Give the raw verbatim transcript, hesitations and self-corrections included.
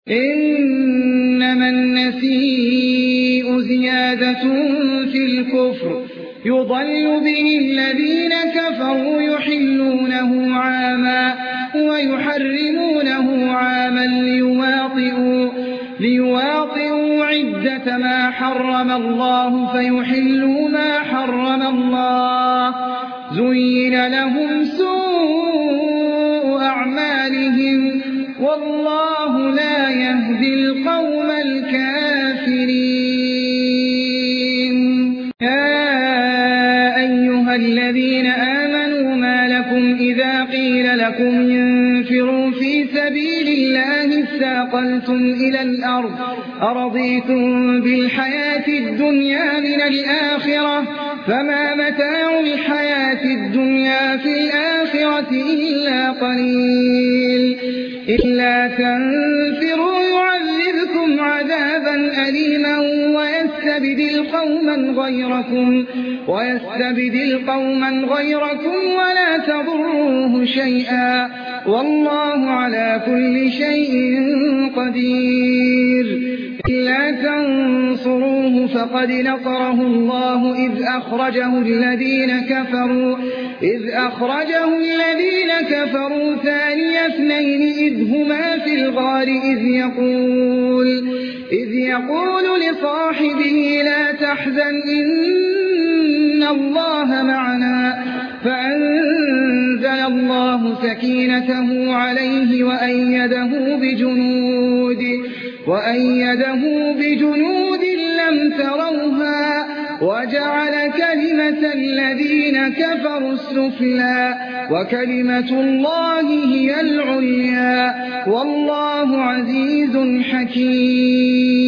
إنما النسيء زيادة في الكفر يضل به الذين كفروا يحلونه عاما ويحرمونه عاما ليواطئوا, ليواطئوا عدة ما حرم الله فيحلوا ما حرم الله. زين لهم سوء أعمالهم والله لا يهدي القوم الكافرين. يا أيها الذين آمنوا ما لكم إذا قيل لكم انفروا في سبيل الله اثاقلتم إلى الأرض أرضيتم بالحياة الدنيا من الآخرة فما متاع الحياة الدنيا في الآخرة إلا قليل. إلا تنفروا يعذبكم عذابا أليما ويستبدل قوما غيركم ويستبدل قوما غيركم ولا تضروه شيئا والله على كل شيء قدير. إلا تنصروه فقد نصره الله إذ أخرجه الذين كفروا إذ أخرجه الذين كفروا ثاني اثنين إذ هما في الغار إذ يقول إذ يقول لصاحبه لا تحزن إن الله معنا فأنزل الله سكينته عليه وأيده بجنود وأيده بجنود لم تروها وجعل كلمة الذين كفروا السفلى وكلمة الله هي العليا والله عزيز حكيم.